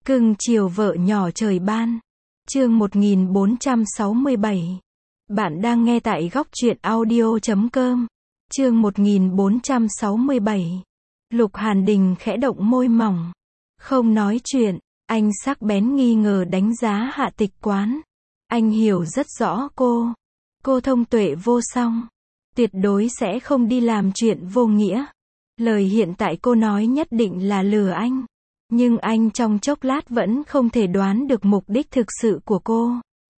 Cưng chiều vợ nhỏ trời ban. Chương 1467. Bạn đang nghe tại góc truyện audio.com. Chương 1467. Lục Hàn Đình khẽ động môi mỏng. Không nói chuyện, anh sắc bén nghi ngờ đánh giá Hạ Tịch Quán. Anh hiểu rất rõ cô. Cô thông tuệ vô song. Tuyệt đối sẽ không đi làm chuyện vô nghĩa. Lời hiện tại cô nói nhất định là lừa anh. Nhưng anh trong chốc lát vẫn không thể đoán được mục đích thực sự của cô.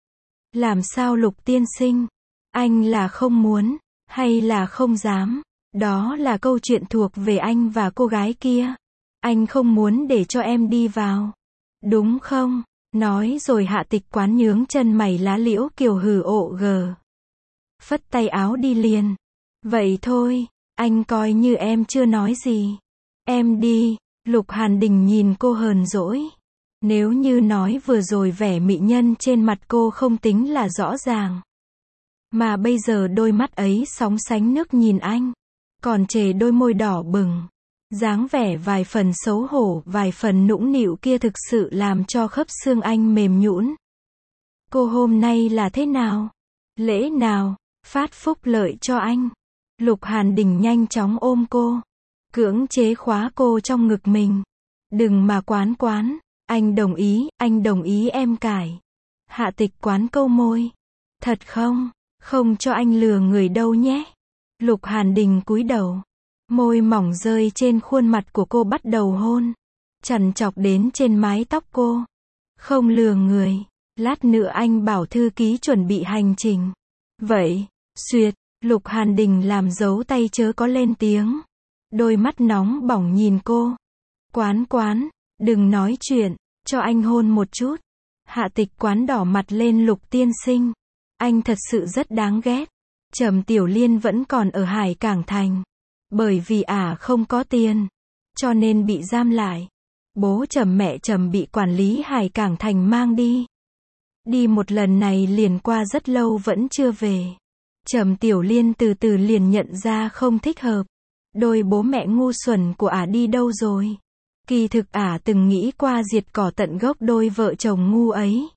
Làm sao Lục tiên sinh? Anh là không muốn, hay là không dám? Đó là câu chuyện thuộc về anh và cô gái kia. Anh không muốn để cho em đi vào. Đúng không? Nói rồi Hạ Tịch Quán nhướng chân mày lá liễu kiều hừ ộ gờ. Phất tay áo đi liền. Vậy thôi, anh coi như em chưa nói gì. Em đi. Lục Hàn Đình nhìn cô hờn dỗi. Nếu như nói vừa rồi vẻ mị nhân trên mặt cô không tính là rõ ràng. Mà bây giờ đôi mắt ấy sóng sánh nước nhìn anh. Còn chề đôi môi đỏ bừng. Dáng vẻ vài phần xấu hổ, vài phần nũng nịu kia thực sự làm cho khớp xương anh mềm nhũn. Cô hôm nay là thế nào? Lễ nào? Phát phúc lợi cho anh. Lục Hàn Đình nhanh chóng ôm cô. Cưỡng chế khóa cô trong ngực mình. Đừng mà Quán, anh đồng ý em cải. Hạ Tịch Quán câu môi. Thật không? Không cho anh lừa người đâu nhé. Lục Hàn Đình cúi đầu. Môi mỏng rơi trên khuôn mặt của cô bắt đầu hôn. Chằn chọc đến trên mái tóc cô. Không lừa người. Lát nữa anh bảo thư ký chuẩn bị hành trình. Vậy, xuyệt, Lục Hàn Đình làm dấu tay chớ có lên tiếng. Đôi mắt nóng bỏng nhìn cô. Quán, đừng nói chuyện, cho anh hôn một chút. Hạ Tịch Quán đỏ mặt lên. Lục tiên sinh, anh thật sự rất đáng ghét. Trầm Tiểu Liên vẫn còn ở Hải Cảng Thành. Bởi vì không có tiền, cho nên bị giam lại. Bố Trầm mẹ Trầm bị quản lý Hải Cảng Thành mang đi. Đi một lần này liền qua rất lâu vẫn chưa về. Trầm Tiểu Liên từ từ liền nhận ra không thích hợp. Đôi bố mẹ ngu xuẩn của đi đâu rồi? Kỳ thực từng nghĩ qua diệt cỏ tận gốc đôi vợ chồng ngu ấy.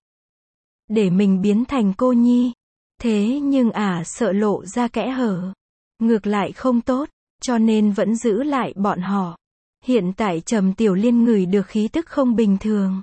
Để mình biến thành cô nhi. Thế nhưng sợ lộ ra kẽ hở. Ngược lại không tốt, cho nên vẫn giữ lại bọn họ. Hiện tại Trầm Tiểu Liên ngửi được khí tức không bình thường.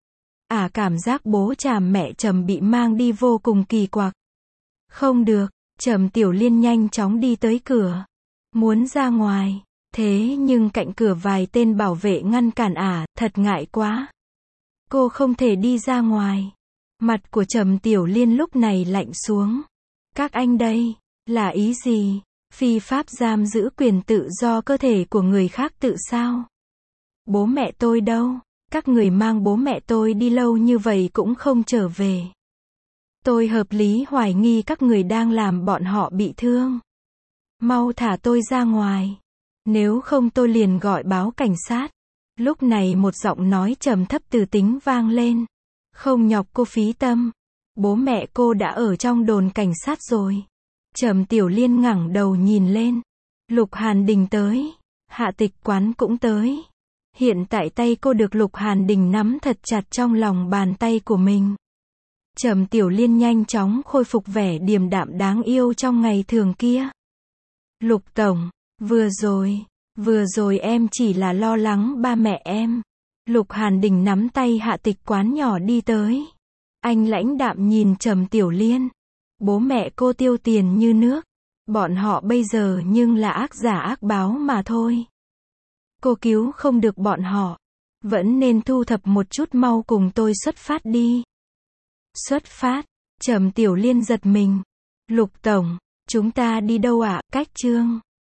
Cảm giác bố Tràm mẹ Trầm bị mang đi vô cùng kỳ quặc. Không được, Trầm Tiểu Liên nhanh chóng đi tới cửa. Muốn ra ngoài, thế nhưng cạnh cửa vài tên bảo vệ ngăn cản thật ngại quá. Cô không thể đi ra ngoài. Mặt của Trầm Tiểu Liên lúc này lạnh xuống. Các anh đây, là ý gì? Phi pháp giam giữ quyền tự do cơ thể của người khác tự sao? Bố mẹ tôi đâu? Các người mang bố mẹ tôi đi lâu như vậy cũng không trở về. Tôi hợp lý hoài nghi các người đang làm bọn họ bị thương. Mau thả tôi ra ngoài. Nếu không tôi liền gọi báo cảnh sát. Lúc này một giọng nói trầm thấp từ tính vang lên. Không nhọc cô phí tâm. Bố mẹ cô đã ở trong đồn cảnh sát rồi. Trầm Tiểu Liên ngẩng đầu nhìn lên. Lục Hàn Đình tới. Hạ Tịch Quán cũng tới. Hiện tại tay cô được Lục Hàn Đình nắm thật chặt trong lòng bàn tay của mình. Trầm Tiểu Liên nhanh chóng khôi phục vẻ điềm đạm đáng yêu trong ngày thường kia. Lục tổng, vừa rồi em chỉ là lo lắng ba mẹ em. Lục Hàn Đình nắm tay Hạ Tịch Quán nhỏ đi tới. Anh lãnh đạm nhìn Trầm Tiểu Liên. Bố mẹ cô tiêu tiền như nước. Bọn họ bây giờ nhưng là ác giả ác báo mà thôi. Cô cứu không được bọn họ. Vẫn nên thu thập một chút, mau cùng tôi xuất phát đi. Xuất phát? Trầm Tiểu Liên giật mình. Lục tổng, chúng ta đi đâu ạ? Cách Trương